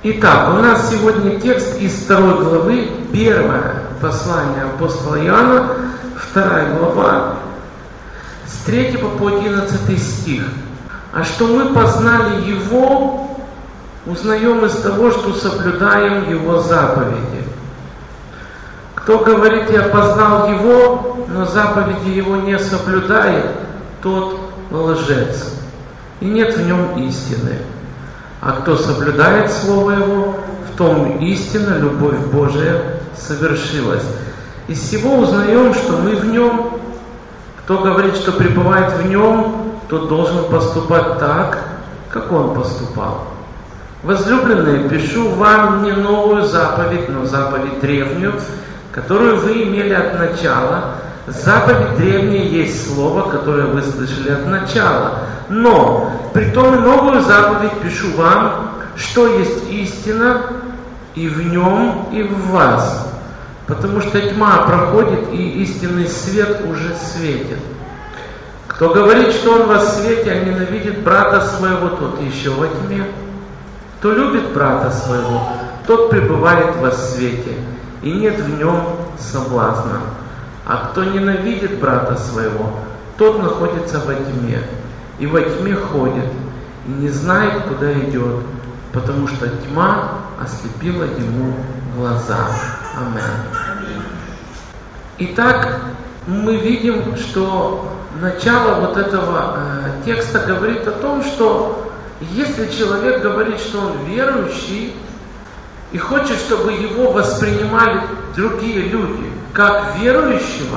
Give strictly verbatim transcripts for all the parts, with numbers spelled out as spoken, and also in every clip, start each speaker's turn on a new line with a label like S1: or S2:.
S1: Итак, у нас сегодня текст из второй главы, первое послание апостола Иоанна, вторая глава, с третьего по одиннадцатый стих. А что мы познали Его, узнаем из того, что соблюдаем Его заповеди. Кто говорит, я познал Его, но заповеди Его не соблюдает, тот лжец, и нет в нем истины. А кто соблюдает Слово Его, в том истина, любовь Божия совершилась. Из всего узнаем, что мы в Нем. Кто говорит, что пребывает в Нем, тот должен поступать так, как Он поступал. Возлюбленные, пишу вам не новую заповедь, но заповедь древнюю, которую вы имели от начала. Заповедь древняя есть слово, которое вы слышали от начала. Но, притом и новую заповедь пишу вам, что есть истина и в нем, и в вас. Потому что тьма проходит, и истинный свет уже светит. Кто говорит, что он во свете, а ненавидит брата своего, тот еще во тьме. Кто любит брата своего, тот пребывает во свете, и нет в нем соблазна. А кто ненавидит брата своего, тот находится во тьме, и во тьме ходит, и не знает, куда идет, потому что тьма ослепила ему глаза. Аминь. Итак, мы видим, что начало вот этого э, текста говорит о том, что если человек говорит, что он верующий, и хочет, чтобы его воспринимали другие люди как верующего,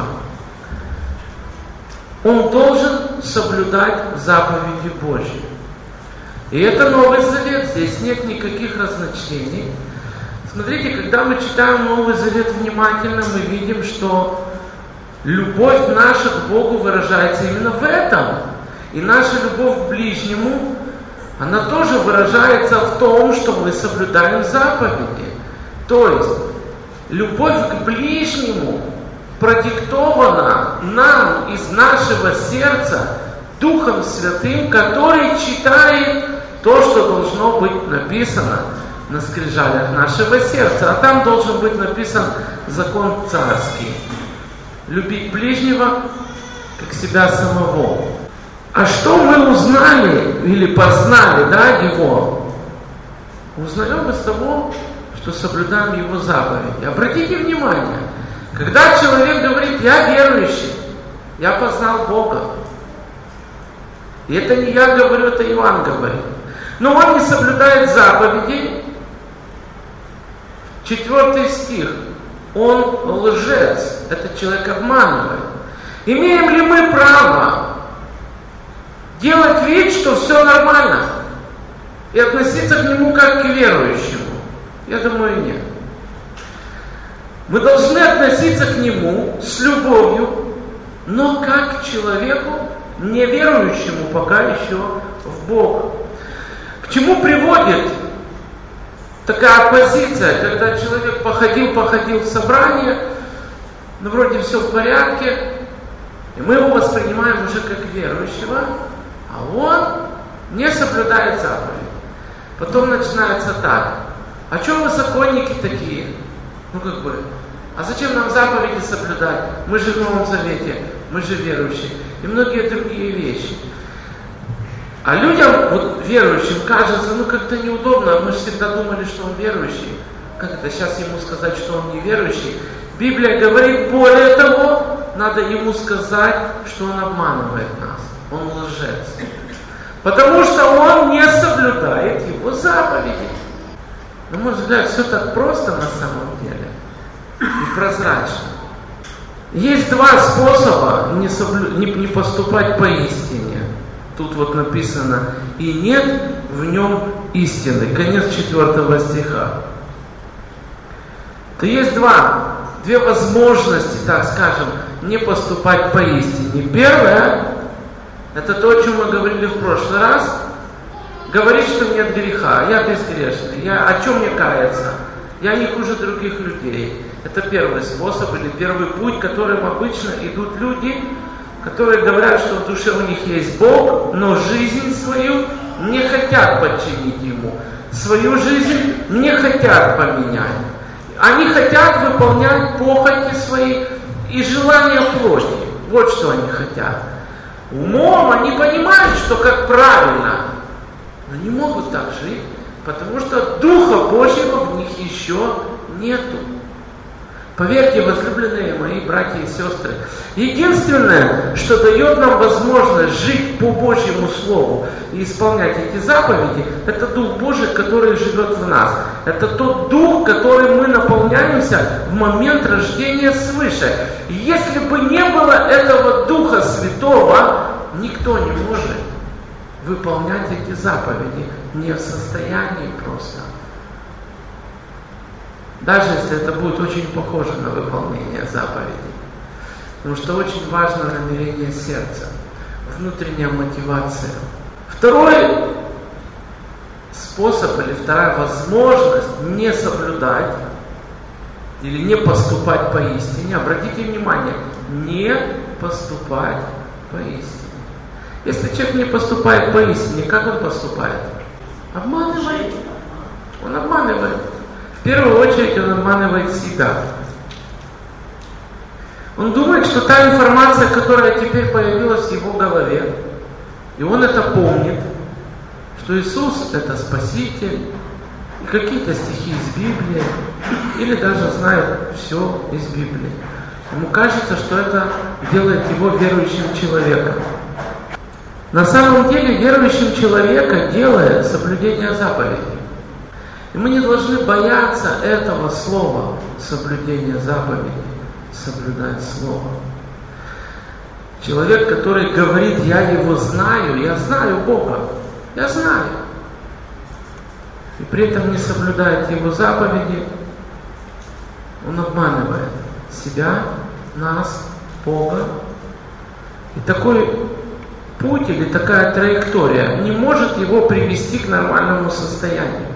S1: он должен соблюдать заповеди Божьи. И это Новый Завет, здесь нет никаких разночтений. Смотрите, когда мы читаем Новый Завет внимательно, мы видим, что любовь наша к Богу выражается именно в этом. И наша любовь к ближнему, она тоже выражается в том, что мы соблюдаем заповеди. То есть, любовь к ближнему продиктована нам из нашего сердца Духом Святым, который читает то, что должно быть написано на скрижалях нашего сердца. А там должен быть написан закон царский. Любить ближнего, как себя самого. А что мы узнали или познали, да, Его? Узнаем из того, что соблюдаем Его заповеди. Обратите внимание, когда человек говорит, я верующий, я познал Бога. И это не я говорю, это Иоанн говорит. Но он не соблюдает заповеди. Четвертый стих. Он лжец. Этот человек обманывает. Имеем ли мы право делать вид, что все нормально, и относиться к нему как к верующему? Я думаю, нет. Мы должны относиться к нему с любовью, но как к человеку, не верующему пока еще в Бога. К чему приводит такая позиция, когда человек походил-походил в собрание, ну вроде все в порядке, и мы его воспринимаем уже как верующего, а он не соблюдает заповедь. Потом начинается так. А что вы законники такие? Ну как бы, а зачем нам заповеди соблюдать? Мы же в Новом Завете, мы же верующие. И многие другие вещи. А людям, вот верующим, кажется, ну как-то неудобно. Мы же всегда думали, что он верующий. Как это сейчас ему сказать, что он не верующий? Библия говорит, более того, надо ему сказать, что он обманывает нас. Он лжец. Потому что он не соблюдает его заповеди. На мой взгляд, все так просто на самом деле. И прозрачно. Есть два способа не, соблю... не, не поступать по истине. Тут вот написано, и нет в нем истины. Конец четвертого стиха. То есть два, две возможности, так скажем, не поступать по истине. Первое, это то, о чем мы говорили в прошлый раз. Говорить, что нет греха, я безгрешный, я о чем мне каяться? Я не хуже других людей. Это первый способ или первый путь, которым обычно идут люди, которые говорят, что в душе у них есть Бог, но жизнь свою не хотят подчинить Ему. свою жизнь не хотят поменять. Они хотят выполнять похоти свои и желания плоти. Вот что они хотят. Умом они понимают, что как правильно, но не могут так жить, потому что Духа Божьего в них еще нету. Поверьте, возлюбленные мои братья и сестры, единственное, что дает нам возможность жить по Божьему Слову и исполнять эти заповеди, это Дух Божий, который живет в нас. Это тот Дух, которым мы наполняемся в момент рождения свыше. И если бы не было этого Духа Святого, никто не может выполнять эти заповеди, не в состоянии просто. Даже если это будет очень похоже на выполнение заповедей. Потому что очень важно намерение сердца, внутренняя мотивация. Второй способ или вторая возможность не соблюдать или не поступать поистине, обратите внимание, не поступать поистине. Если человек не поступает поистине, как он поступает? Обманывает. Он обманывает. В первую очередь он обманывает себя. Он думает, что та информация, которая теперь появилась в его голове, и он это помнит, что Иисус это Спаситель, и какие-то стихи из Библии, или даже знает все из Библии. Ему кажется, что это делает его верующим человеком. На самом деле верующим человека делает соблюдение заповедей. И мы не должны бояться этого слова, соблюдения заповедей, соблюдать слово. Человек, который говорит, я его знаю, я знаю Бога, я знаю. И при этом не соблюдает его заповеди, он обманывает себя, нас, Бога. И такой путь или такая траектория не может его привести к нормальному состоянию.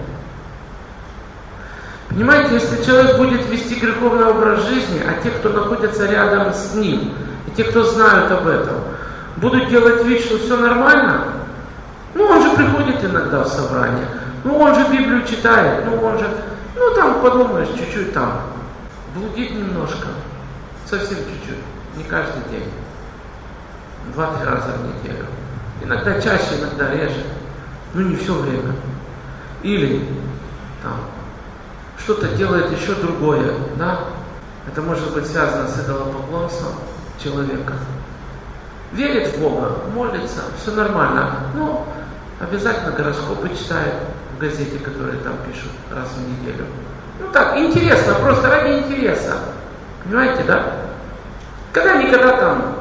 S1: Понимаете, если человек будет вести греховный образ жизни, а те, кто находятся рядом с ним, и те, кто знают об этом, будут делать вид, что все нормально, ну он же приходит иногда в собрание, ну он же Библию читает, ну он же, ну там подумаешь, чуть-чуть там, блудит немножко, совсем чуть-чуть, не каждый день, два-три раза в неделю, иногда чаще, иногда реже, ну не все время, или там, что-то делает еще другое, да? Это может быть связано с идолопоклонством человека. Верит в Бога, молится, все нормально, но обязательно гороскопы читает в газете, которые там пишут раз в неделю. Ну так, интересно, просто ради интереса. Понимаете, да? Когда-никогда там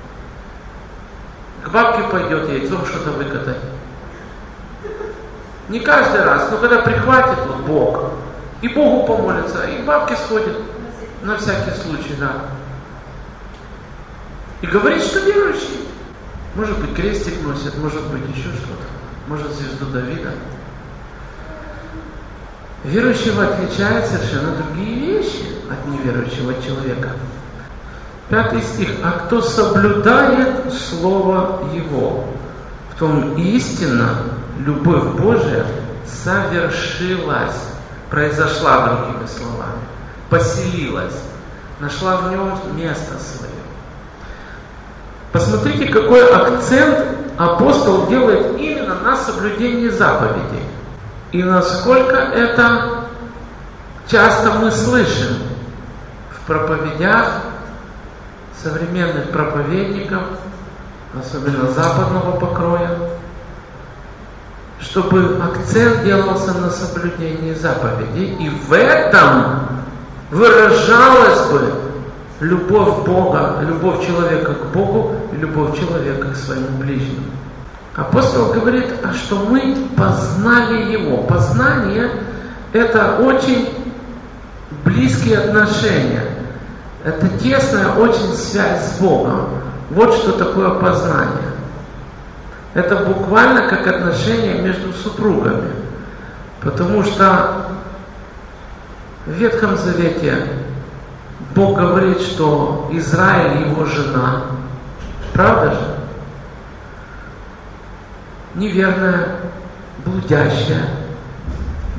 S1: к бабке пойдет яйцом что-то выкатать. Не каждый раз, но когда прихватит вот Бог, и Богу помолится, и к бабке сходит, на всякий случай, да. И говорит, что верующий. Может быть, крестик носит, может быть, еще что-то. Может, звезду Давида. Верующего отличает совершенно другие вещи от неверующего человека. Пятый стих. «А кто соблюдает Слово Его, в том истинно любовь Божия совершилась». Произошла, другими словами, поселилась, нашла в нем место свое. Посмотрите, какой акцент апостол делает именно на соблюдении заповедей. И насколько это часто мы слышим в проповедях современных проповедников, особенно западного покроя, чтобы акцент делался на соблюдении заповедей, и в этом выражалась бы любовь Бога, любовь человека к Богу и любовь человека к своему ближнему. Апостол говорит, а что мы познали Его. Познание – это очень близкие отношения, это тесная очень связь с Богом. Вот что такое познание. Это буквально как отношения между супругами. Потому что в Ветхом Завете Бог говорит, что Израиль его жена. Правда же? Неверная, блудящая.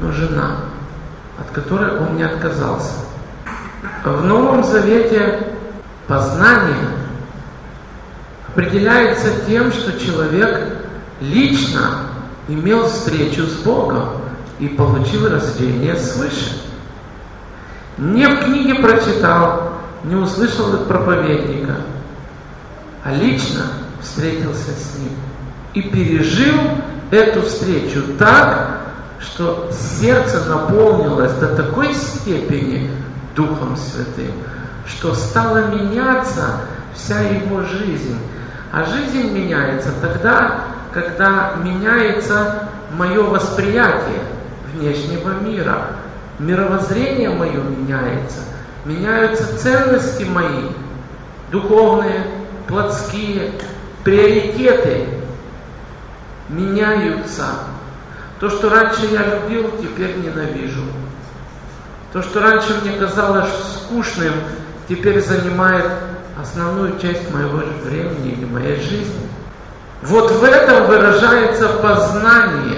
S1: но жена, от которой он не отказался. В Новом Завете познание определяется тем, что человек лично имел встречу с Богом и получил рождение свыше. Не в книге прочитал, не услышал от проповедника, а лично встретился с Ним и пережил эту встречу так, что сердце наполнилось до такой степени Духом Святым, что стала меняться вся его жизнь. А жизнь меняется тогда, когда меняется мое восприятие внешнего мира. Мировоззрение мое меняется, меняются ценности мои, духовные, плотские, приоритеты меняются. То, что раньше я любил, теперь ненавижу. То, что раньше мне казалось скучным, теперь занимает основную часть моего времени или моей жизни. Вот в этом выражается познание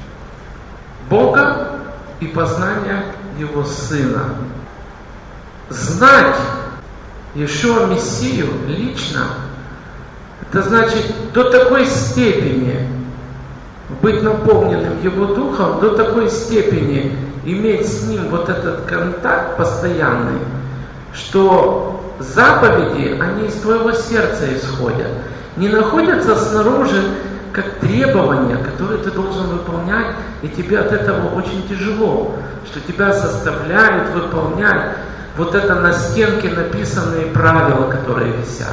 S1: Бога и познание Его Сына. Знать Иешуа Мессию лично, это значит до такой степени быть наполненным Его Духом, до такой степени иметь с Ним вот этот контакт постоянный, что заповеди, они из твоего сердца исходят, не находятся снаружи, как требования, которые ты должен выполнять, и тебе от этого очень тяжело, что тебя заставляют выполнять вот это на стенке написанные правила, которые висят.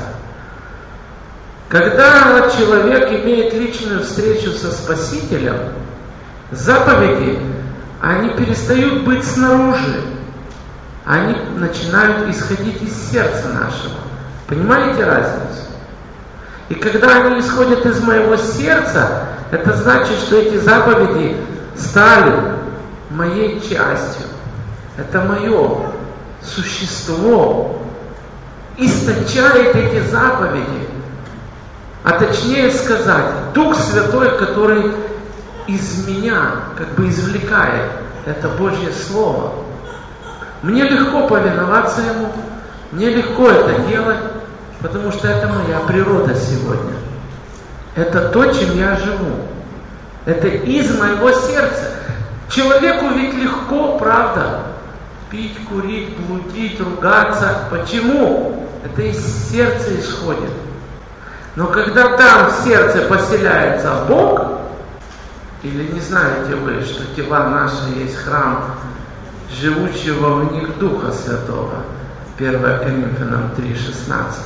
S1: Когда человек имеет личную встречу со Спасителем, заповеди, они перестают быть снаружи, они начинают исходить из сердца нашего. Понимаете разницу? И когда они исходят из моего сердца, это значит, что эти заповеди стали моей частью. Это мое существо источает эти заповеди. А точнее сказать, Дух Святой, который из меня как бы извлекает это Божье Слово. Мне легко повиноваться Ему, мне легко это делать, потому что это моя природа сегодня. Это то, чем я живу. Это из моего сердца. Человеку ведь легко, правда, пить, курить, блудить, ругаться. Почему? Это из сердца исходит. Но когда там в сердце поселяется Бог, или не знаете вы, что тела наши есть храм живущего в них Духа Святого, первое Коринфянам три шестнадцать,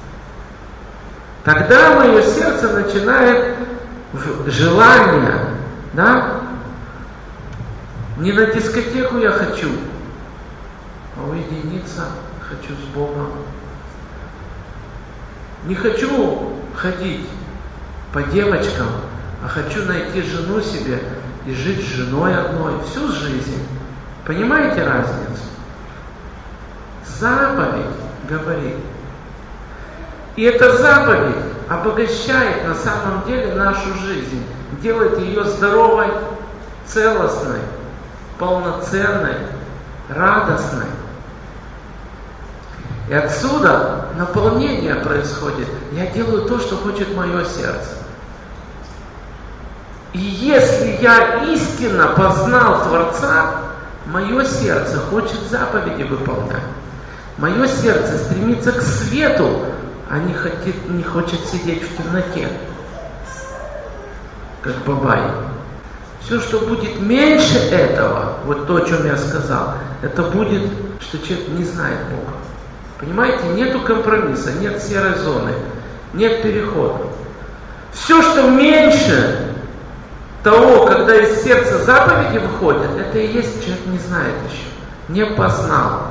S1: тогда мое сердце начинает желание, да? Не на дискотеку я хочу, а уединиться хочу с Богом. Не хочу ходить по девочкам, а хочу найти жену себе и жить с женой одной всю жизнь. Понимаете разницу? Заповедь говорит. И эта заповедь обогащает на самом деле нашу жизнь, делает ее здоровой, целостной, полноценной, радостной. И отсюда наполнение происходит. Я делаю то, что хочет мое сердце. И если я истинно познал Творца, мое сердце хочет заповеди выполнять. Мое сердце стремится к свету, а не хочет, не хочет сидеть в темноте, как бабай. Все, что будет меньше этого, вот то, о чем я сказал, это будет, что человек не знает Бога. Понимаете, нету компромисса, нет серой зоны, нет перехода. Все, что меньше того, когда из сердца заповеди выходят, это и есть человек не знает еще, не познал.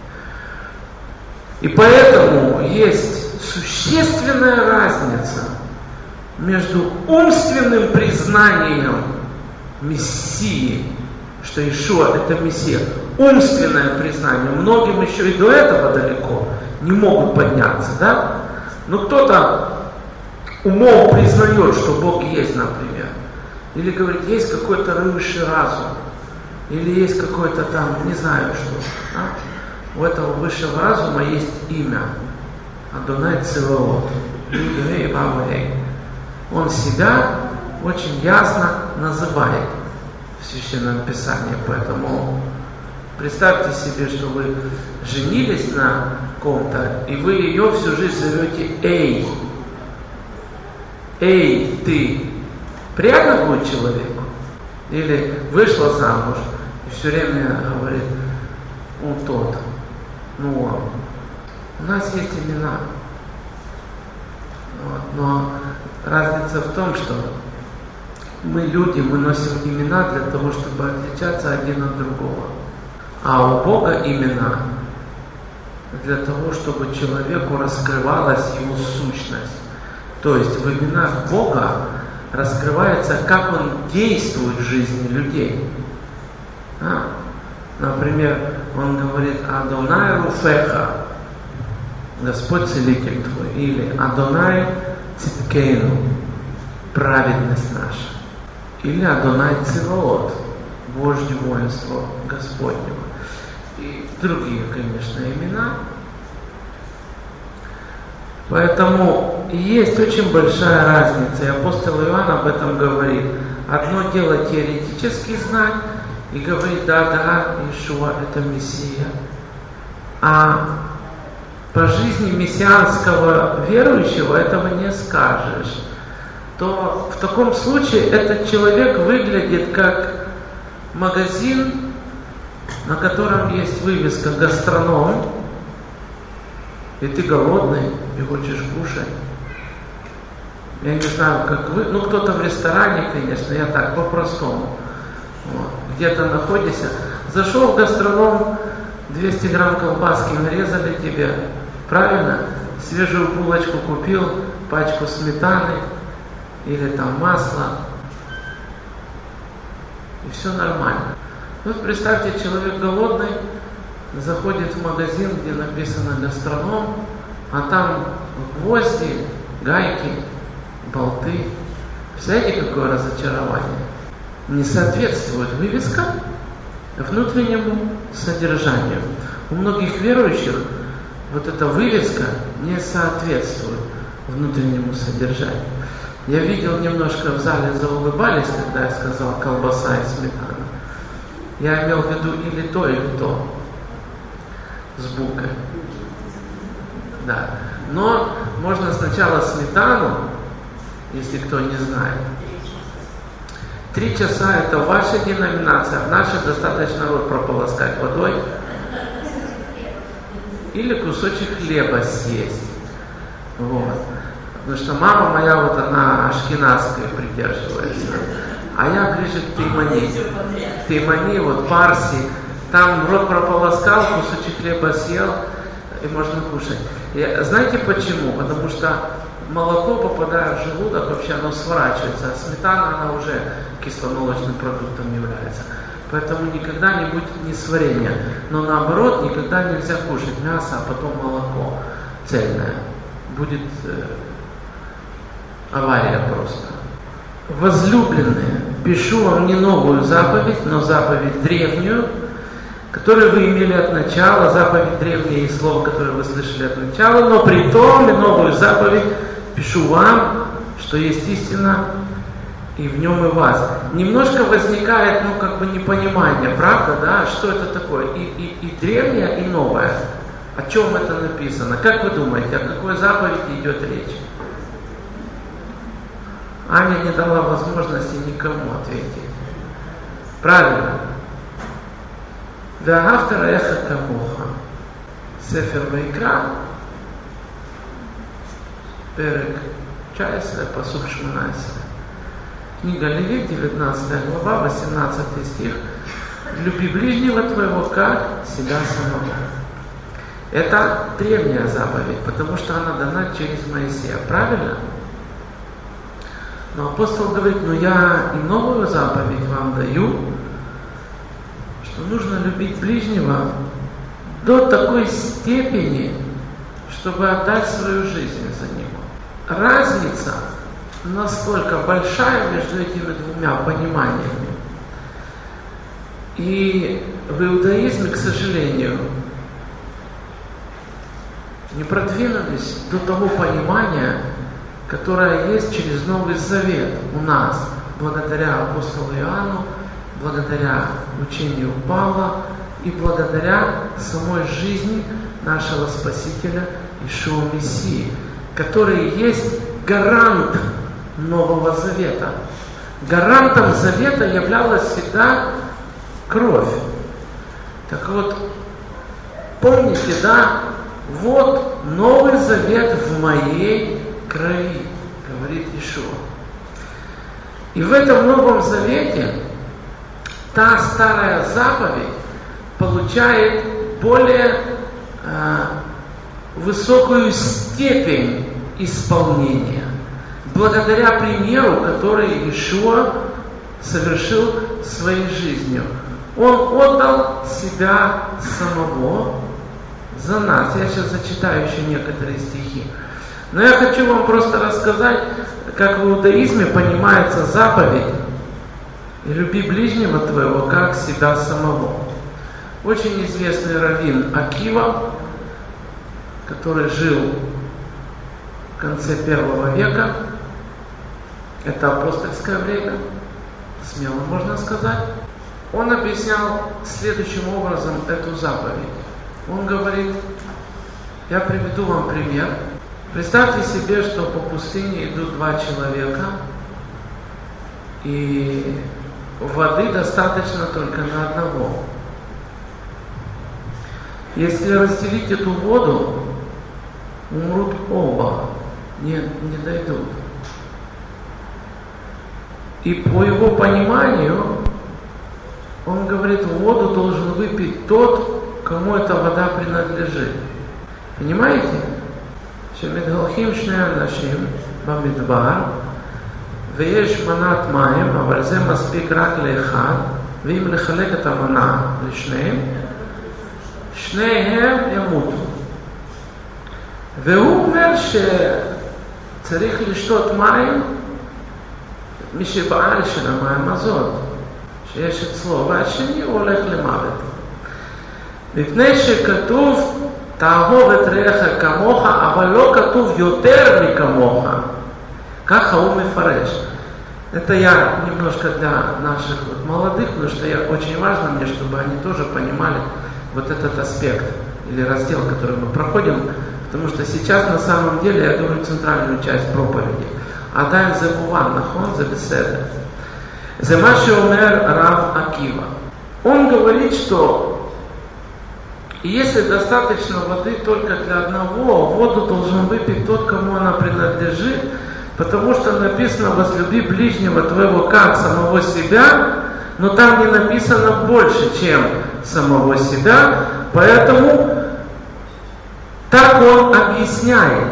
S1: И поэтому есть существенная разница между умственным признанием Мессии, что Иешуа это Мессия, умственное признание. Многим еще и до этого далеко, не могут подняться, да? Но кто-то умом признает, что Бог есть, например. Или говорит, есть какой-то высший разум. или есть какой-то там, не знаю что. Да? У этого высшего разума есть имя. Адонай Цеваот. Он себя очень ясно называет в Священном Писании. Поэтому представьте себе, что вы женились на ком-то, и вы ее всю жизнь зовете «Эй». «Эй, ты». Приятно будет человеку? Или вышла замуж и все время говорит «Он тот», «Ну он». У нас есть имена. Вот. Но разница в том, что мы люди, мы носим имена для того, чтобы отличаться один от другого. А у Бога имена для того, чтобы человеку раскрывалась его сущность. То есть в именах Бога раскрывается, как Он действует в жизни людей. А? Например, Он говорит «Адонай Руфеха», Господь Целитель твой, или Адонай Циткейну, праведность наша, или Адонай Цеваот, вождь воинства Господнего, и другие, конечно, имена. Поэтому есть очень большая разница, и апостол Иоанн об этом говорит. Одно дело теоретически знать и говорить, да, да, Иешуа это Мессия, а по жизни мессианского верующего этого не скажешь, то в таком случае этот человек выглядит как магазин, на котором есть вывеска «Гастроном», и ты голодный и хочешь кушать. Я не знаю, как вы, ну кто-то в ресторане, конечно, я так, по-простому. Вот. Где-то находишься, зашел в гастроном, двести грамм колбаски нарезали тебе, правильно? Свежую булочку купил, пачку сметаны или там масла, и все нормально. Вот представьте, человек голодный, заходит в магазин, где написано «Гастроном», а там гвозди, гайки, болты. Представляете, какое разочарование? Не соответствует вывеска внутреннему содержанию. У многих верующих вот эта вывеска не соответствует внутреннему содержанию. Я видел, немножко в зале заулыбались, когда я сказал «колбаса и сметана». Я имел в виду или то, или то. С буквой. Да. Но можно сначала сметану, если кто не знает. Три часа это ваша деноминация, в нашей достаточно рот прополоскать водой. Или кусочек хлеба съесть. Вот. Потому что мама моя, вот она ашкеназская придерживается. А я ближе к Теймани. К Теймани, вот Парси. Там рот прополоскал, кусочек хлеба съел, и можно кушать. И знаете почему? Потому что молоко, попадая в желудок, вообще оно сворачивается, а сметана, она уже кисломолочным продуктом является. Поэтому никогда не будет несварения. Но наоборот, никогда нельзя кушать мясо, а потом молоко цельное. Будет э, авария просто. Возлюбленные, пишу вам не новую заповедь, но заповедь древнюю, которую вы имели от начала, заповедь древняя и слово, которое вы слышали от начала, но при том и новую заповедь пишу вам, что есть истина, и в нем и вас. Немножко возникает, ну, как бы непонимание, правда, да, что это такое? И, и, и древнее, и новое. О чем это написано? Как вы думаете, о какой заповеди идет речь? Аня не дала возможности никому ответить. Правильно. ואהבת רעך כמוך, ספר ויקרא, פרק תשע עשרה, פסוק שמונה עשרה. Книга Левит, девятнадцатая глава, восемнадцатый стих. «Люби ближнего твоего, как себя самого». Это древняя заповедь, потому что она дана через Моисея, правильно? Но апостол говорит, ну я и новую заповедь вам даю, что нужно любить ближнего до такой степени, чтобы отдать свою жизнь за него. Разница настолько большая между этими двумя пониманиями. И в иудаизме, к сожалению, не продвинулись до того понимания, которое есть через Новый Завет у нас, благодаря апостолу Иоанну, благодаря учению Павла и благодаря самой жизни нашего Спасителя Иешуа Мессии, который есть гарант Нового Завета. Гарантом Завета являлась всегда кровь. Так вот, помните, да, вот Новый Завет в моей крови, говорит Иешуа. И в этом Новом Завете та старая заповедь получает более э, высокую степень исполнения, благодаря примеру, который Иешуа совершил своей жизнью. Он отдал себя самого за нас. Я сейчас зачитаю еще некоторые стихи. Но я хочу вам просто рассказать, как в иудаизме понимается заповедь «Люби ближнего твоего, как себя самого». Очень известный раввин Акива, который жил в конце первого века, это апостольское время, смело можно сказать, он объяснял следующим образом эту заповедь. Он говорит, я приведу вам пример. Представьте себе, что по пустыне идут два человека, и воды достаточно только на одного. Если разделить эту воду, умрут оба, не, не дойдут. И по его пониманию, он говорит, воду должен выпить тот, кому эта вода принадлежит. Понимаете? שמתהלכים שני אנשים במדבר ויש מנת מים, אבל זה מספיק רק לאחד, ואם לחלק את המנה לשניהם, שניהם ימותו. והוא אומר שצריך לשתות מים מי שבעל של המים הזאת, שיש אצלו, והשני הולך למוות. מפני שכתוב תאהוב את רעך כמוך, אבל לא כתוב יותר מכמוך. ככה הוא מפרש. Это я немножко для наших вот молодых, потому что я, очень важно мне, чтобы они тоже понимали вот этот аспект или раздел, который мы проходим, потому что сейчас на самом деле я говорю центральную часть проповеди. עדיין זה מובן, נכון? זה בסדר. זה מה שאומר רב עקיבא. Он говорит, что если достаточно воды только для одного, воду должен выпить тот, кому она принадлежит, потому что написано «возлюби ближнего твоего как самого себя», но там не написано больше, чем самого себя, поэтому так он объясняет.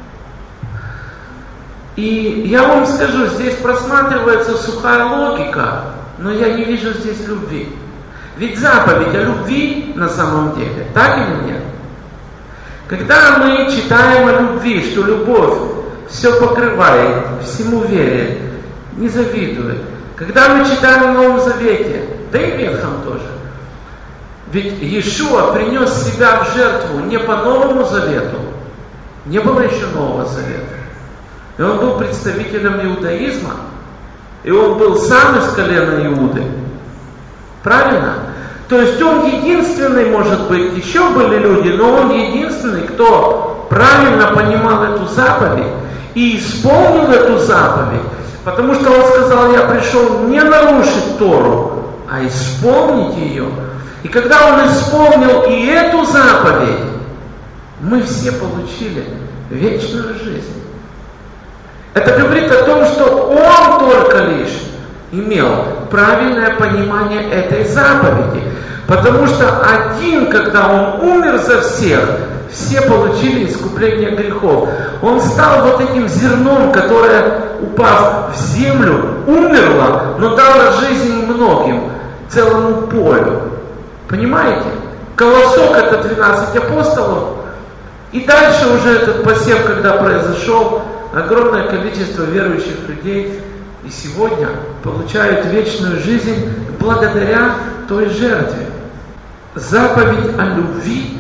S1: И я вам скажу, здесь просматривается сухая логика, но я не вижу здесь любви. Ведь заповедь о любви на самом деле, так или нет? Когда мы читаем о любви, что любовь все покрывает, всему верит, не завидует. Когда мы читаем в Новом Завете, да и в Ветхом тоже, ведь Иешуа принес себя в жертву не по Новому Завету, не было еще Нового Завета. И он был представителем иудаизма, и он был сам из колена Иуды. Правильно? То есть он единственный, может быть, еще были люди, но он единственный, кто правильно понимал эту заповедь и исполнил эту заповедь. Потому что он сказал, я пришел не нарушить Тору, а исполнить ее. И когда он исполнил и эту заповедь, мы все получили вечную жизнь. Это говорит о том, что он только лишь имел правильное понимание этой заповеди. Потому что один, когда он умер за всех, все получили искупление грехов. Он стал вот этим зерном, которое, упав в землю, умерло, но дало жизнь многим, целому полю. Понимаете? Колосок — это двенадцать апостолов. И дальше уже этот посев, когда произошел, огромное количество верующих людей и сегодня получают вечную жизнь благодаря той жертве. Заповедь о любви,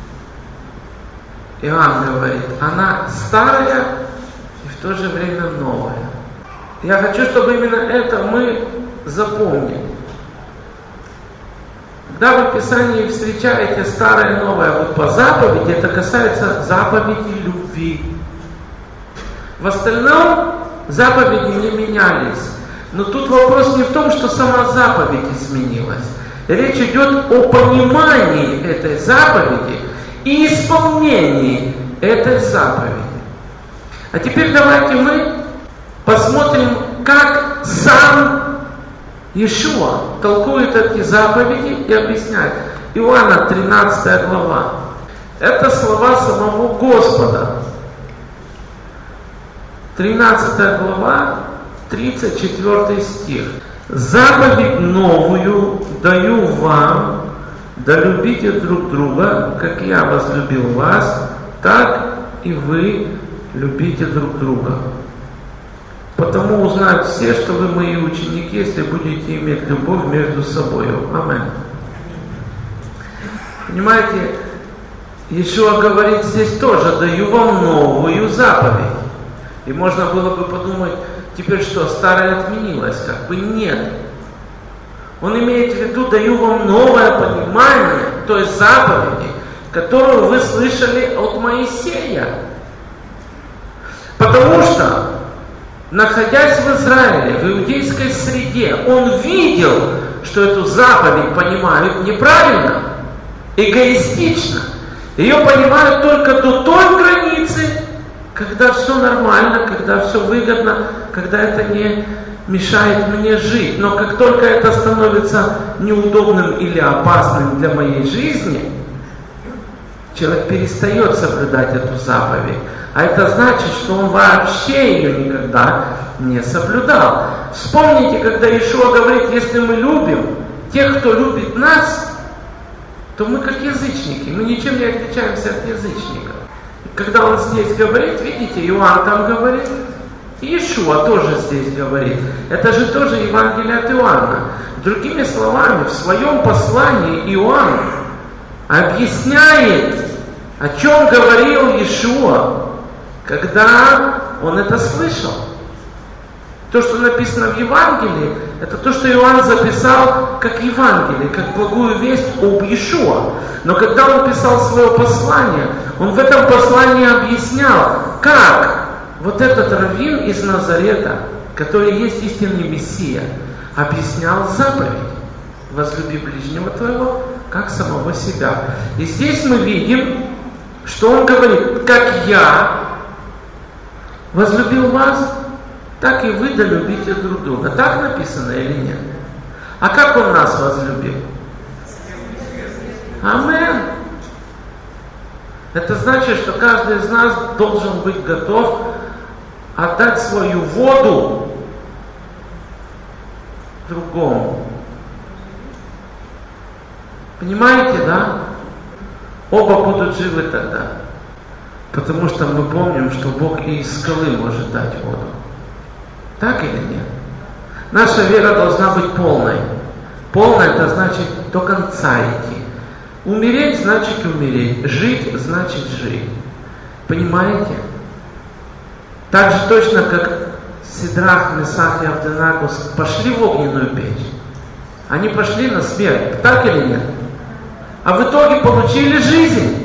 S1: Иоанн говорит, она старая и в то же время новая. Я хочу, чтобы именно это мы запомнили. Когда вы в Писании встречаете старое и новое вот по заповеди, это касается заповеди любви. В остальном заповеди не менялись. Но тут вопрос не в том, что сама заповедь изменилась. Речь идет о понимании этой заповеди и исполнении этой заповеди. А теперь давайте мы посмотрим, как сам Иешуа толкует эти заповеди и объясняет. Иоанна тринадцатая глава. Это слова самого Господа. тринадцатая глава, тридцать четвёртый стих. «Заповедь новую даю вам, да любите друг друга, как я возлюбил вас, так и вы любите друг друга. Потому узнают все, что вы мои ученики, если будете иметь любовь между собой». Аминь. Понимаете, Иешуа говорит здесь тоже: даю вам новую заповедь. И можно было бы подумать, теперь что, старое отменилось? Как бы нет. Он имеет в виду: даю вам новое понимание той заповеди, которую вы слышали от Моисея. Потому что, находясь в Израиле, в иудейской среде, он видел, что эту заповедь понимают неправильно, эгоистично. Ее понимают только до той границы, когда все нормально, когда все выгодно, когда это не мешает мне жить. Но как только это становится неудобным или опасным для моей жизни, человек перестает соблюдать эту заповедь. А это значит, что он вообще ее никогда не соблюдал. Вспомните, когда Иешуа говорит: если мы любим тех, кто любит нас, то мы как язычники, мы ничем не отличаемся от язычников. Когда он здесь говорит, видите, Иоанн там говорит, Иешуа тоже здесь говорит. Это же тоже Евангелие от Иоанна. Другими словами, в своем послании Иоанн объясняет, о чем говорил Иешуа, когда он это слышал. То, что написано в Евангелии, это то, что Иоанн записал как Евангелие, как благую весть об Иешуа. Но когда он писал свое послание, он в этом послании объяснял, как вот этот раввин из Назарета, который есть истинный Мессия, объяснял заповедь: возлюби ближнего твоего, как самого себя. И здесь мы видим, что он говорит: как я возлюбил вас, так и вы долюбите друг друга. Так написано или нет? А как он нас возлюбил? Аминь. Это значит, что каждый из нас должен быть готов отдать свою воду другому. Понимаете, да? Оба будут живы тогда. Потому что мы помним, что Бог и из скалы может дать воду. Так или нет? Наша вера должна быть полной. Полная — это значит до конца идти. Умереть — значит умереть. Жить — значит жить. Понимаете? Так же точно, как Сидрах, Месах и Авденаго пошли в огненную печь. Они пошли на смерть. Так или нет? А в итоге получили жизнь.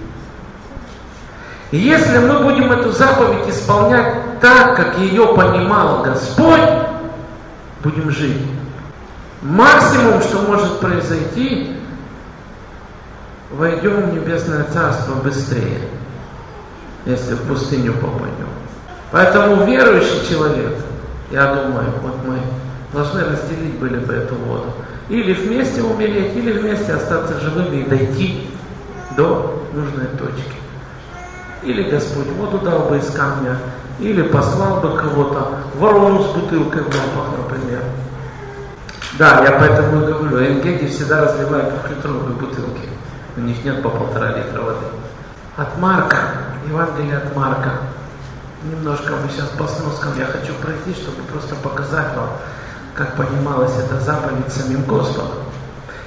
S1: И если мы будем эту заповедь исполнять так, как ее понимал Господь, будем жить. Максимум, что может произойти, войдем в Небесное Царство быстрее, если в пустыню попадем. Поэтому верующий человек, я думаю, вот мы должны разделить были бы эту воду. Или вместе умереть, или вместе остаться живыми и дойти до нужной точки. Или Господь воду дал бы из камня, или послал бы кого-то, ворону с бутылкой в лапах, например. Да, я поэтому и говорю, энгеди всегда разливают двухлитровые бутылки. У них нет по полтора литра воды. От Марка, Евангелие от Марка. Немножко мы сейчас по сноскам я хочу пройти, чтобы просто показать вам, как понималась эта заповедь самим Господом.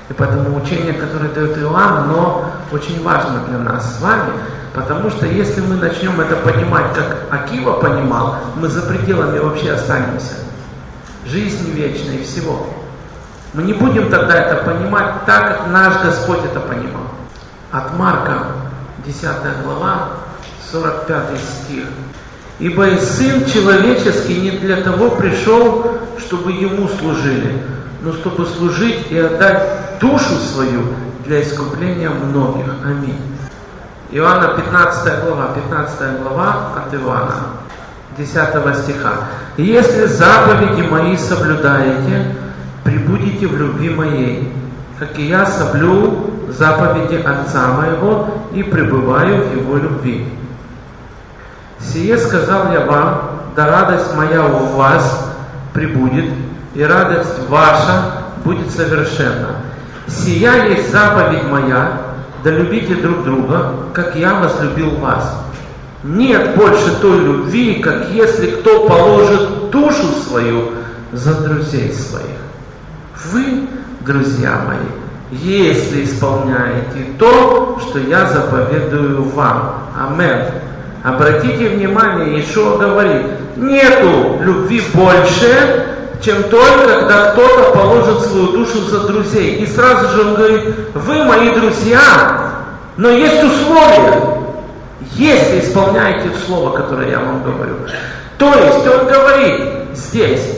S1: И поэтому учение, которое дает Иоанн, оно очень важно для нас с вами, потому что если мы начнем это понимать, как Акива понимал, мы за пределами вообще останемся. Жизни вечной и всего. Мы не будем тогда это понимать так, как наш Господь это понимал. От Марка, десятая глава, сорок пятый стих. «Ибо и Сын Человеческий не для того пришел, чтобы Ему служили, но чтобы служить и отдать душу свою для искупления многих». Аминь. Иоанна пятнадцатая глава, пятнадцатая глава от Иоанна, десятого стиха. «Если заповеди мои соблюдаете, пребудете в любви моей, как и я соблюл заповеди Отца моего и пребываю в Его любви. Сие сказал я вам, да радость моя у вас пребудет, и радость ваша будет совершенна. Сия есть заповедь моя, да любите друг друга, как я возлюбил вас. Нет больше той любви, как если кто положит душу свою за друзей своих. Вы, друзья мои, если исполняете то, что я заповедую вам». Аминь. Обратите внимание, Иешуа говорит, нету любви больше, чем только, когда кто-то положит свою душу за друзей. И сразу же он говорит, вы мои друзья, но есть условия, если исполняете слово, которое я вам говорю. То есть он говорит здесь,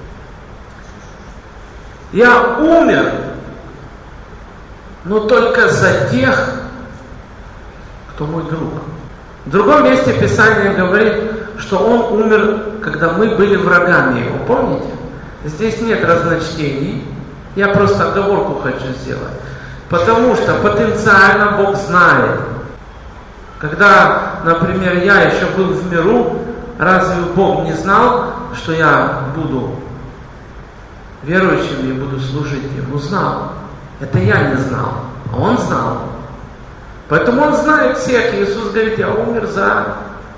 S1: я умер, но только за тех, кто мой друг. В другом месте Писание говорит, что Он умер, когда мы были врагами Его. Помните? Здесь нет разночтений. Я просто оговорку хочу сделать. Потому что потенциально Бог знает. Когда, например, я еще был в миру, разве Бог не знал, что я буду верующим и буду служить Ему? Знал. Это я не знал, а Он знал. Поэтому Он знает всех. Иисус говорит, я умер за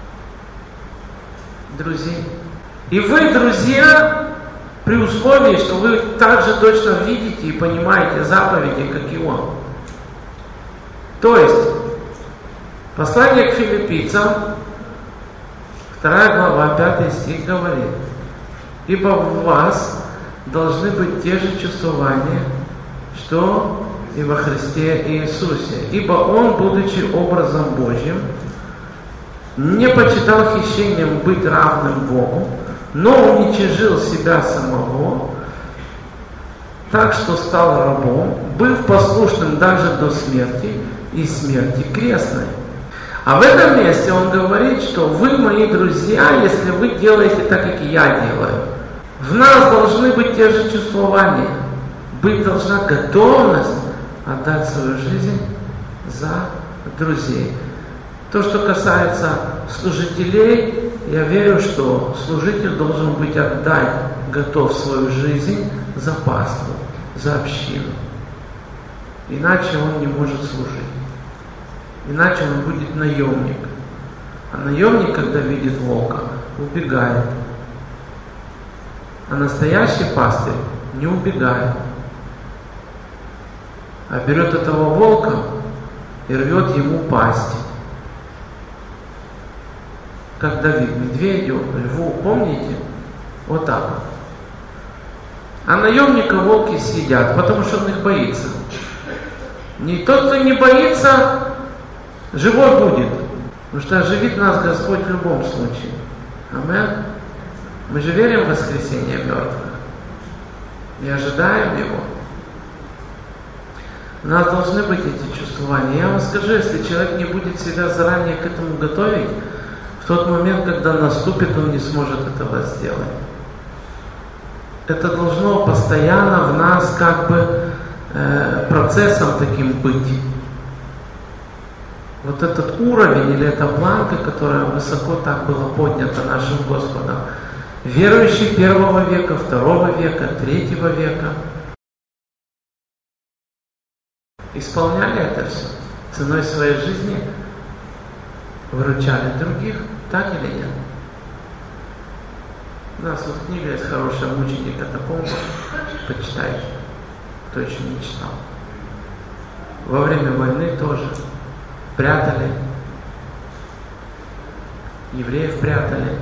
S1: друзей. И вы, друзья, при условии, что вы также точно видите и понимаете заповеди, как и Он. То есть, послание к филиппийцам, вторая глава, пятый стих говорит, ибо в вас должны быть те же чувствования, что и во Христе Иисусе. Ибо Он, будучи образом Божьим, не почитал хищением быть равным Богу, но уничижил себя самого, так что стал рабом, быв послушным даже до смерти и смерти крестной. А в этом месте Он говорит, что вы, мои друзья, если вы делаете так, как и я делаю. В нас должны быть те же чувствования. Быть должна готовность отдать свою жизнь за друзей. То, что касается служителей, я верю, что служитель должен быть отдать, готов свою жизнь за паству, за общину. Иначе он не может служить. Иначе он будет наемник. А наемник, когда видит волка, убегает. А настоящий пастырь не убегает, а берет этого волка и рвет ему пасть. Как Давид медведю, льву, помните? Вот так вот. А наемника волки съедят, потому что он их боится. Не тот, кто не боится, живой будет. Потому что оживит нас Господь в любом случае. Аминь. Мы же верим в воскресение мертвых. И ожидаем Его. У нас должны быть эти чувствования. Я вам скажу, если человек не будет себя заранее к этому готовить, в тот момент, когда наступит, он не сможет этого сделать. Это должно постоянно в нас как бы э, процессом таким быть. Вот этот уровень или эта планка, которая высоко так была поднята нашим Господом. Верующий первого века, второго века, третьего века исполняли это все. Ценой своей жизни выручали других, так или нет? У нас вот книга есть хорошая, «Мученик катакомб». Почитайте, кто еще не читал. Во время войны тоже прятали. Евреев прятали.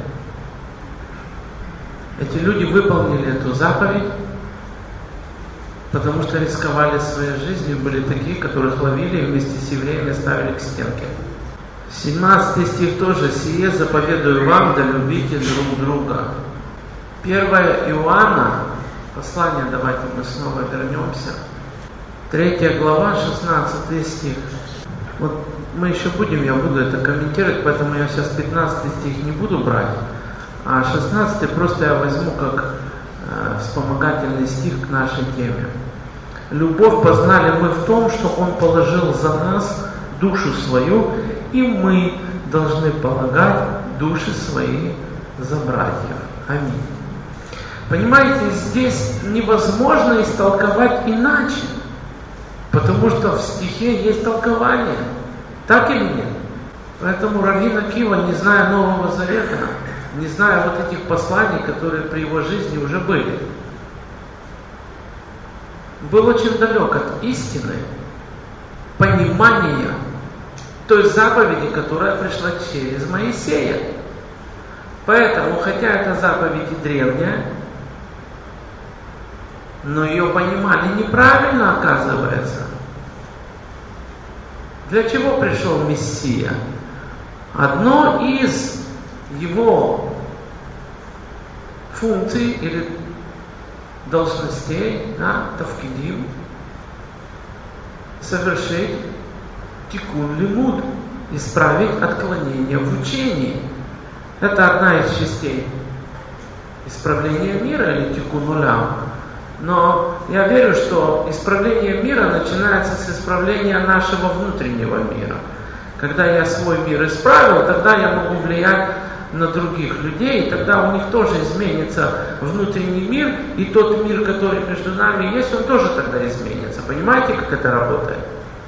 S1: Эти люди выполнили эту заповедь, потому что рисковали своей жизнью, были такие, которых ловили и вместе с евреями ставили к стенке. семнадцатый стих тоже. «Сие заповедую вам, да любите друг друга». первое Иоанна, послание, давайте мы снова вернемся. третья глава, шестнадцатый стих. Вот мы еще будем, я буду это комментировать, поэтому я сейчас пятнадцатый стих не буду брать, а шестнадцатый просто я возьму как э, вспомогательный стих к нашей теме. «Любовь познали мы в том, что Он положил за нас душу свою, и мы должны полагать души свои за братьев». Аминь. Понимаете, здесь невозможно истолковать иначе, потому что в стихе есть толкование. Так или нет? Поэтому раввин Акива, не зная Нового Завета, не зная вот этих посланий, которые при его жизни уже были, был очень далек от истины, понимания той заповеди, которая пришла через Моисея. Поэтому, хотя эта заповедь и древняя, но ее понимали неправильно, оказывается. Для чего пришел Мессия? Одно из его функций или должностей, да, тавкидим, совершить тикун лимуд, исправить отклонение в учении. Это одна из частей исправления мира или тикун улям. Но я верю, что исправление мира начинается с исправления нашего внутреннего мира. Когда я свой мир исправил, тогда я могу влиять на других людей, и тогда у них тоже изменится внутренний мир, и тот мир, который между нами есть, он тоже тогда изменится. Понимаете, как это работает?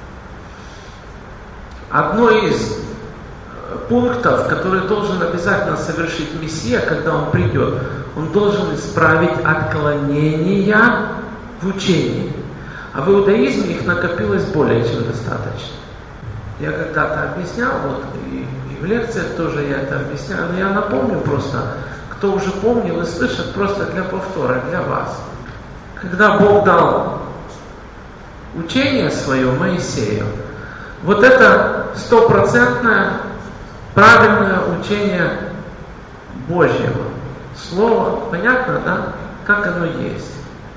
S1: Одно из пунктов, который должен обязательно совершить Мессия, когда он придет, он должен исправить отклонения в учении. А в иудаизме их накопилось более чем достаточно. Я когда-то объяснял, вот и, и в лекциях тоже я это объяснял, но я напомню просто, кто уже помнил и слышит, просто для повтора, для вас. Когда Бог дал учение свое Моисею, вот это стопроцентное правильное учение Божьего Слова, понятно, да? Как оно есть.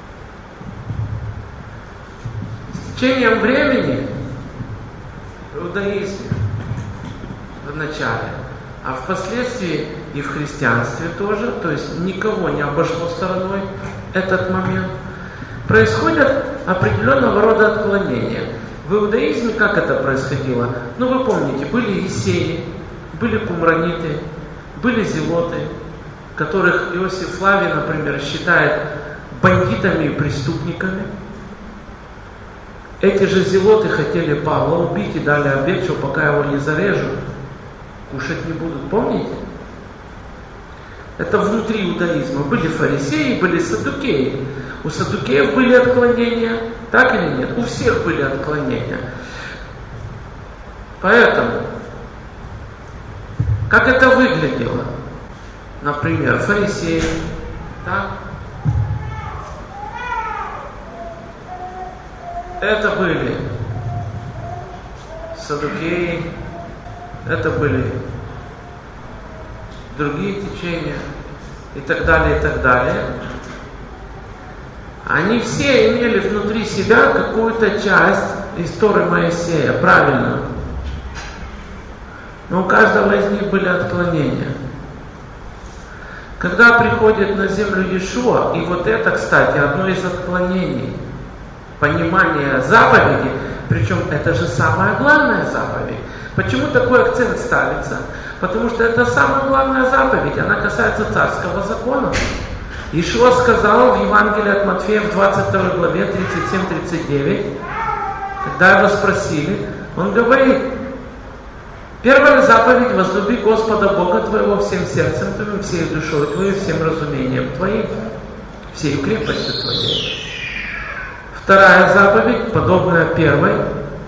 S1: С течением времени в иудаизме в начале, а впоследствии и в христианстве тоже, то есть никого не обошло стороной этот момент, происходят определенного рода отклонения. В иудаизме как это происходило? Ну вы помните, были есеи, были кумраниты, были зелоты, которых Иосиф Флавий, например, считает бандитами и преступниками. Эти же зелоты хотели Павла убить и дали обет, что пока его не зарежут, кушать не будут. Помните? Это внутри иудаизма. Были фарисеи, были саддукеи. У саддукеев были отклонения, так или нет? У всех были отклонения. Поэтому, как это выглядело? Например, фарисеи, да? Это были саддукеи, это были другие течения и так далее, и так далее. Они все имели внутри себя какую-то часть истории Моисея, правильно. Но у каждого из них были отклонения. Когда приходит на землю Иешуа, и вот это, кстати, одно из отклонений, понимание заповеди, причем это же самая главная заповедь. Почему такой акцент ставится? Потому что это самая главная заповедь, она касается царского закона. Иешуа сказал в Евангелии от Матфея в двадцать второй главе тридцать семь тридцать девять, когда его спросили, он говорит: первая заповедь: возлюби Господа Бога твоего всем сердцем твоим, всей душой твоей, всем разумением твоим, всей крепостью твоей. Вторая заповедь, подобная первой: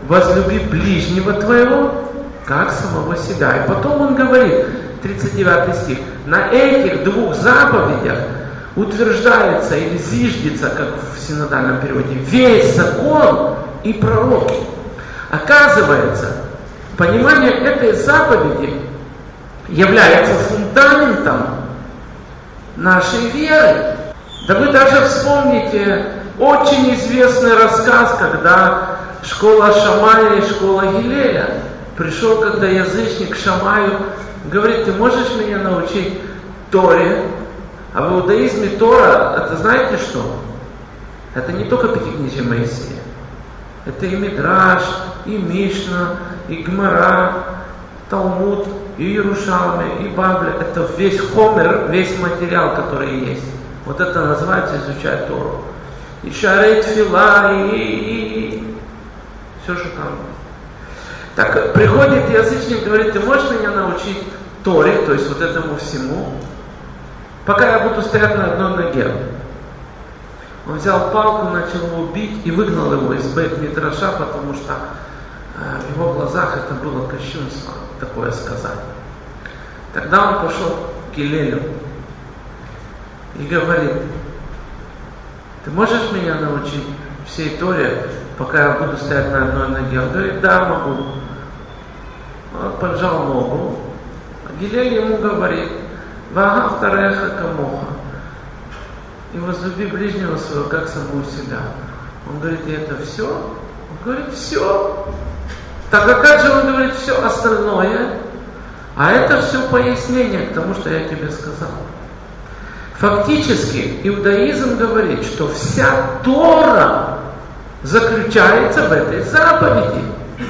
S1: возлюби ближнего твоего, как самого себя. И потом он говорит, тридцать девятый стих, на этих двух заповедях утверждается или зиждется, как в синодальном переводе, весь закон и пророки. Оказывается, понимание этой заповеди является фундаментом нашей веры. Да вы даже вспомните очень известный рассказ, когда школа Шамая и школа Гилеля пришел, когда язычник к Шамаю, говорит, ты можешь меня научить Торе? А в иудаизме Тора, это знаете что? Это не только Пятикнижие Моисея. Это и Мидраш, и Мишна, и Гмара, Талмуд, и Иерушалми, и Бабля. Это весь хомер, весь материал, который есть. Вот это называется изучать Тору. И Шарей Тфила, и, и, и все, что там. Так, приходит язычник, говорит, ты можешь меня научить Торе, то есть вот этому всему, пока я буду стоять на одной ноге. Он взял палку, начал его бить и выгнал его из Бейт-Мидраша, потому что э, в его глазах это было кощунство, такое сказать. Тогда он пошел к Гилелю и говорит, ты можешь меня научить всей Торе, пока я буду стоять на одной ноге? Он говорит, да, могу. Он поджал ногу. А Гилель ему говорит, вага втореха камоха. И возлюби ближнего своего, как самого себя. Он говорит, и это все? Он говорит, все. Так а как же он говорит все остальное? А это все пояснение к тому, что я тебе сказал. Фактически, иудаизм говорит, что вся Тора заключается в этой заповеди.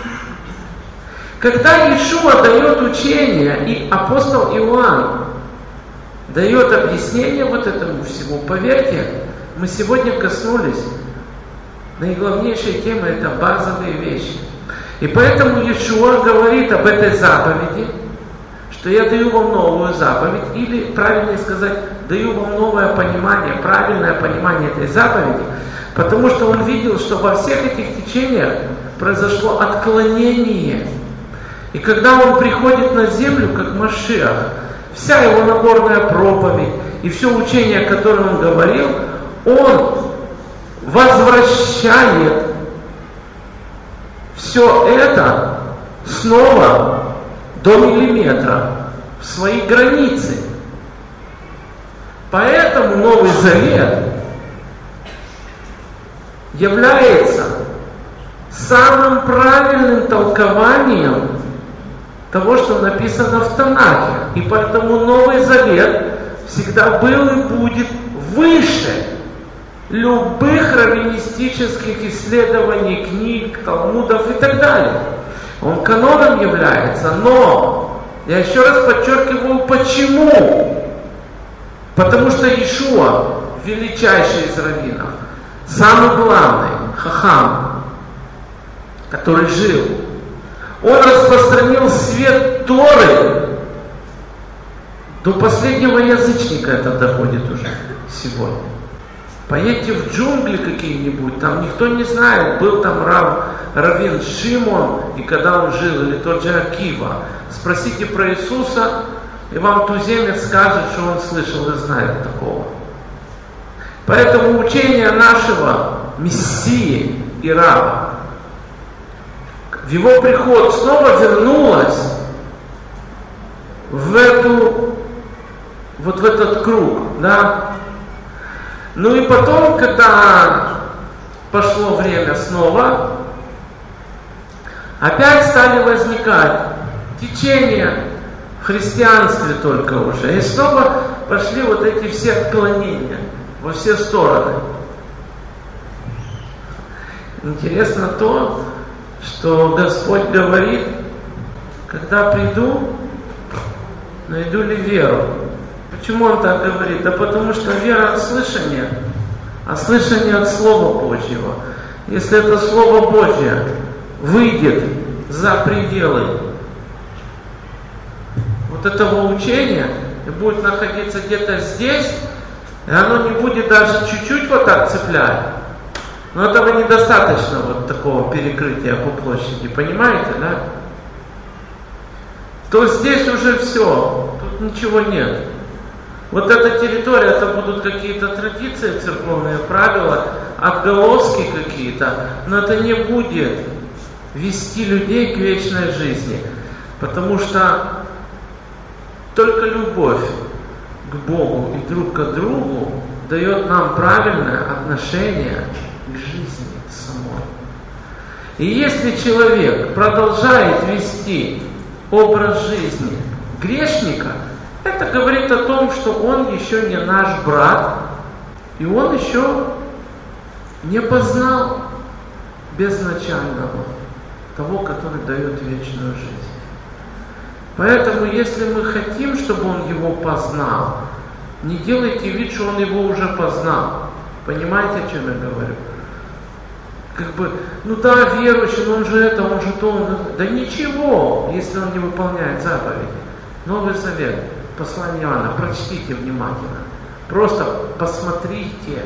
S1: Когда Иешуа дает учение, и апостол Иоанн дает объяснение вот этому всему, поверьте, мы сегодня коснулись наиглавнейшей темы, это базовые вещи. И поэтому Иешуа говорит об этой заповеди, что я даю вам новую заповедь, или, правильнее сказать, даю вам новое понимание, правильное понимание этой заповеди, потому что он видел, что во всех этих течениях произошло отклонение. И когда он приходит на землю, как Машиах, вся его наборная проповедь и все учение, которое он говорил, он возвращает все это снова до миллиметра в свои границы. Поэтому Новый Завет является самым правильным толкованием того, что написано в Танахе. И поэтому Новый Завет всегда был и будет выше любых раввинистических исследований, книг, талмудов и так далее. Он каноном является, но я еще раз подчеркиваю, почему? Потому что Иешуа, величайший из раввинов, самый главный, хахам, который жил, он распространил свет Торы. До последнего язычника это доходит уже сегодня. Поедьте в джунгли какие-нибудь, там никто не знает, был там рав, раввин Шимон, и когда он жил, или тот же Акива. Спросите про Иисуса, и вам туземец скажет, что он слышал и знает такого. Поэтому учение нашего Мессии и раба в его приход снова вернулось в эту, вот в этот круг, да. Ну и потом, когда пошло время снова, опять стали возникать течения в христианстве только уже. И снова пошли вот эти все отклонения во все стороны. Интересно то, что Господь говорит, когда приду, найду ли веру. Почему Он так говорит? Да потому что вера от слышания, а слышание от Слова Божьего. Если это Слово Божье выйдет за пределы вот этого учения и будет находиться где-то здесь, и оно не будет даже чуть-чуть вот так цеплять, Но этого недостаточно, вот такого перекрытия по площади, понимаете, да? То здесь уже все, тут ничего нет. Вот эта территория, это будут какие-то традиции, церковные правила, отголоски какие-то, но это не будет вести людей к вечной жизни. Потому что только любовь к Богу и друг к другу дает нам правильное отношение к жизни самой. И если человек продолжает вести образ жизни грешника, это говорит о том, что он еще не наш брат, и он еще не познал безначального, того, который дает вечную жизнь. Поэтому, если мы хотим, чтобы он его познал, не делайте вид, что он его уже познал. Понимаете, о чем я говорю? Как бы, ну да, верующий, но он же это, он же то, он... да ничего, если он не выполняет заповеди. Новый Завет, послание Иоанна, прочтите внимательно. Просто посмотрите.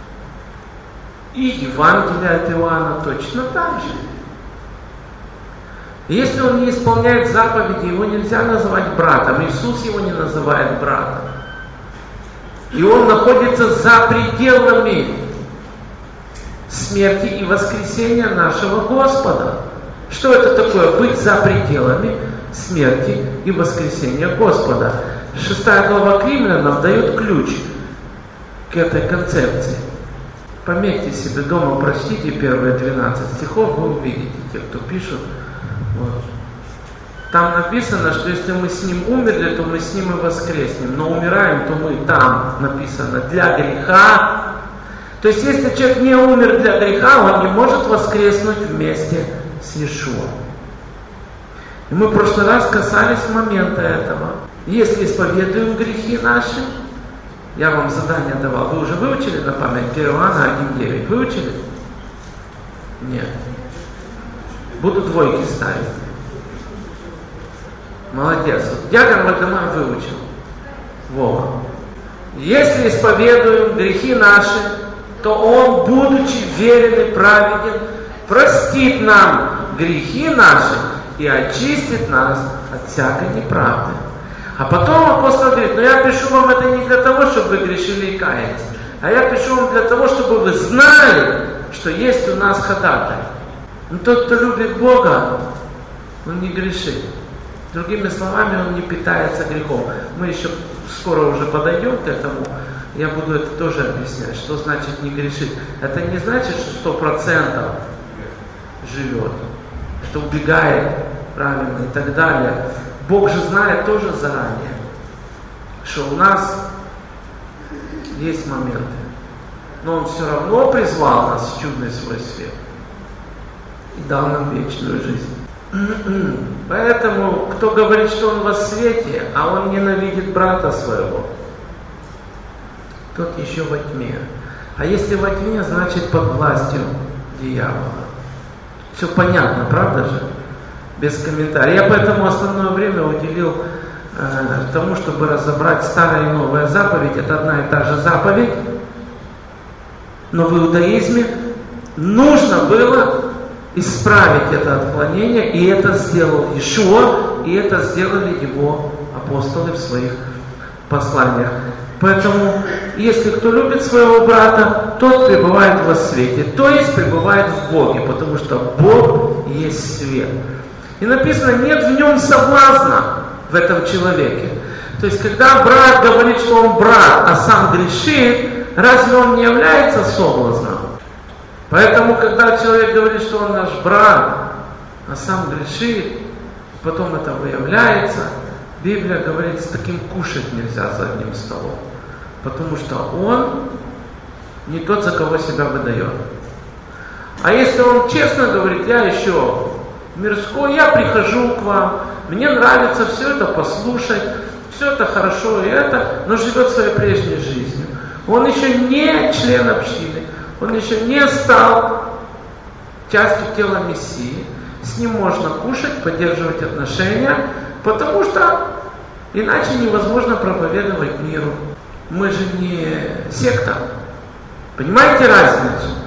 S1: И Евангелие от Иоанна точно так же. Если он не исполняет заповеди, его нельзя называть братом. Иисус его не называет братом. И он находится за пределами смерти и воскресения нашего Господа. Что это такое? Быть за пределами смерти и воскресения Господа. Шестая глава к Римлянам дает ключ к этой концепции. Пометьте себе дома, прочтите первые двенадцать стихов, вы увидите, те, кто пишут. Вот. Там написано, что если мы с Ним умерли, то мы с Ним и воскреснем. Но умираем, то мы там, написано, для греха. То есть, если человек не умер для греха, он не может воскреснуть вместе с Иешуа. И мы в прошлый раз касались момента этого. Если исповедуем грехи наши, я вам задание давал, вы уже выучили на память первое Иоанна один девять? Выучили? Нет. Буду двойки ставить. Молодец. Дьякон Вальдемар выучил. Вова. Если исповедуем грехи наши, то Он, будучи верен и праведен, простит нам грехи наши и очистит нас от всякой неправды. А потом апостол говорит, но я пишу вам это не для того, чтобы вы грешили и каялись, а я пишу вам для того, чтобы вы знали, что есть у нас ходатай. Но тот, кто любит Бога, он не грешит. Другими словами, он не питается грехом. Мы еще скоро уже подойдем к этому. Я буду это тоже объяснять, что значит не грешит. Это не значит, что сто процентов живет. Это убегает правильно и так далее. Бог же знает тоже заранее, что у нас есть моменты. Но Он все равно призвал нас в чудный свой свет и дал нам вечную жизнь. Поэтому, кто говорит, что он во свете, а он ненавидит брата своего, тот еще во тьме. А если во тьме, значит под властью дьявола. Все понятно, правда же? Без комментариев. Я поэтому основное время уделил э, тому, чтобы разобрать старая и новая заповедь. Это одна и та же заповедь. Но в иудаизме нужно было исправить это отклонение, и это сделал Иешуа, и это сделали его апостолы в своих посланиях. Поэтому, если кто любит своего брата, тот пребывает во свете, то есть пребывает в Боге, потому что Бог есть свет. И написано, нет в нем соблазна в этом человеке. То есть, когда брат говорит, что он брат, а сам грешит, разве он не является соблазном? Поэтому, когда человек говорит, что он наш брат, а сам грешит, потом это выявляется, Библия говорит, с таким кушать нельзя за одним столом. Потому что он не тот, за кого себя выдает. А если он честно говорит, я еще мирской, я прихожу к вам, мне нравится все это послушать, все это хорошо и это, но живет своей прежней жизнью. Он еще не член общины. Он еще не стал частью тела Мессии. С ним можно кушать, поддерживать отношения, потому что иначе невозможно проповедовать миру. Мы же не секта. Понимаете разницу?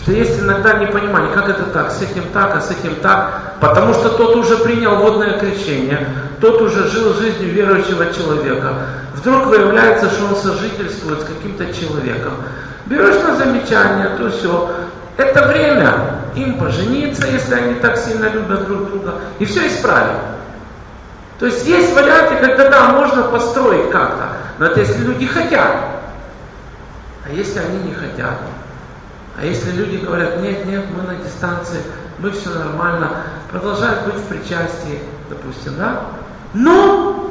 S1: что есть иногда непонимание, как это так, с этим так, а с этим так, потому что тот уже принял водное крещение, тот уже жил жизнью верующего человека. Вдруг выявляется, что он сожительствует с каким-то человеком. Берешь на замечание, то все. Это время им пожениться, если они так сильно любят друг друга, и все исправить. То есть есть варианты, когда да, можно построить как-то, но это если люди хотят. А если они не хотят? А если люди говорят, нет, нет, мы на дистанции, мы все нормально, продолжают быть в причастии, допустим, да? Но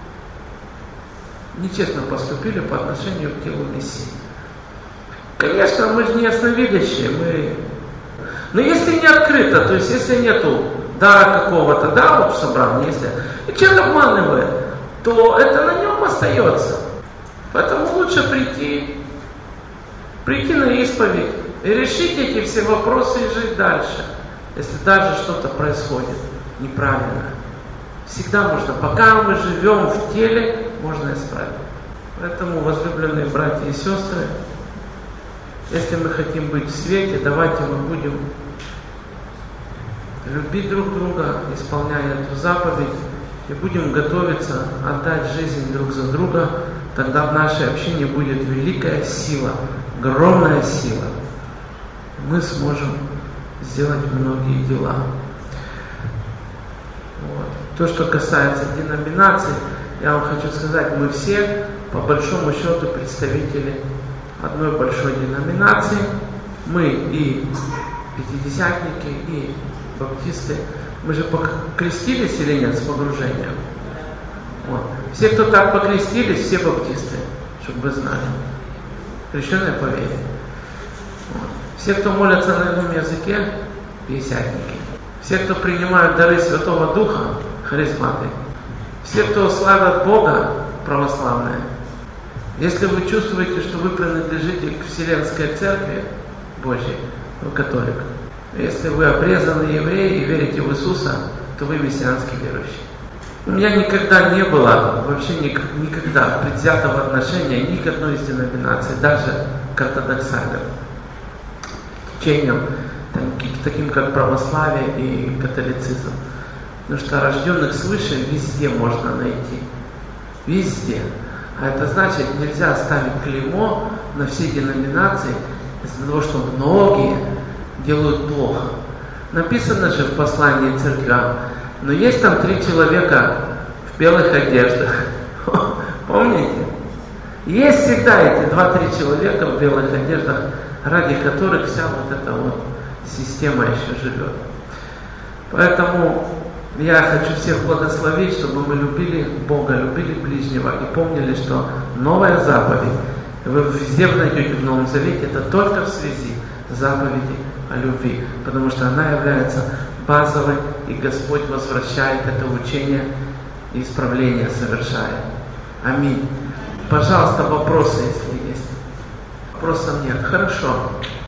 S1: нечестно поступили по отношению к телу Мессии. Конечно, мы же не ясновидящие, мы... Но если не открыто, то есть если нету дара какого-то, да, вот в собрании, если и человек обманывает, то это на нем остается. Поэтому лучше прийти, прийти на исповедь и решить эти все вопросы и жить дальше, если даже что-то происходит неправильно. Всегда можно, пока мы живем в теле, можно исправить. Поэтому, возлюбленные братья и сестры, если мы хотим быть в свете, давайте мы будем любить друг друга, исполняя эту заповедь, и будем готовиться отдать жизнь друг за друга. Тогда в нашей общине будет великая сила, огромная сила. Мы сможем сделать многие дела. Вот. То, что касается деноминаций, я вам хочу сказать, мы все, по большому счету, представители одной большой деноминации. Мы и пятидесятники, и баптисты. Мы же покрестились или нет с погружением? Вот. Все, кто так покрестились, все баптисты, чтобы вы знали. Крещенные по вере. Вот. Все, кто молятся на ином языке, пятидесятники. Все, кто принимают дары Святого Духа, харизматы. Все, кто славят Бога, православные. Если вы чувствуете, что вы принадлежите к Вселенской Церкви Божьей, вы католик. Если вы обрезанный еврей и верите в Иисуса, то вы мессианский верующий. У меня никогда не было, вообще никогда предвзятого отношения ни к одной из деноминаций, даже к ортодоксальным течениям, таким как православие и католицизм. Потому что рожденных свыше везде можно найти. Везде. А это значит, нельзя ставить клеймо на все деноминации из-за того, что многие делают плохо. Написано же в послании церквям, но есть там три человека в белых одеждах. Помните? Есть всегда эти два-три человека в белых одеждах, ради которых вся вот эта вот система еще живет. Поэтому я хочу всех благословить, чтобы мы любили Бога, любили ближнего и помнили, что новая заповедь, вы везде найдете в Новом Завете, это только в связи с заповедью о любви, потому что она является базовой, и Господь возвращает это учение и исправление совершает. Аминь. Пожалуйста, вопросы, если есть. Вопросов нет. Хорошо.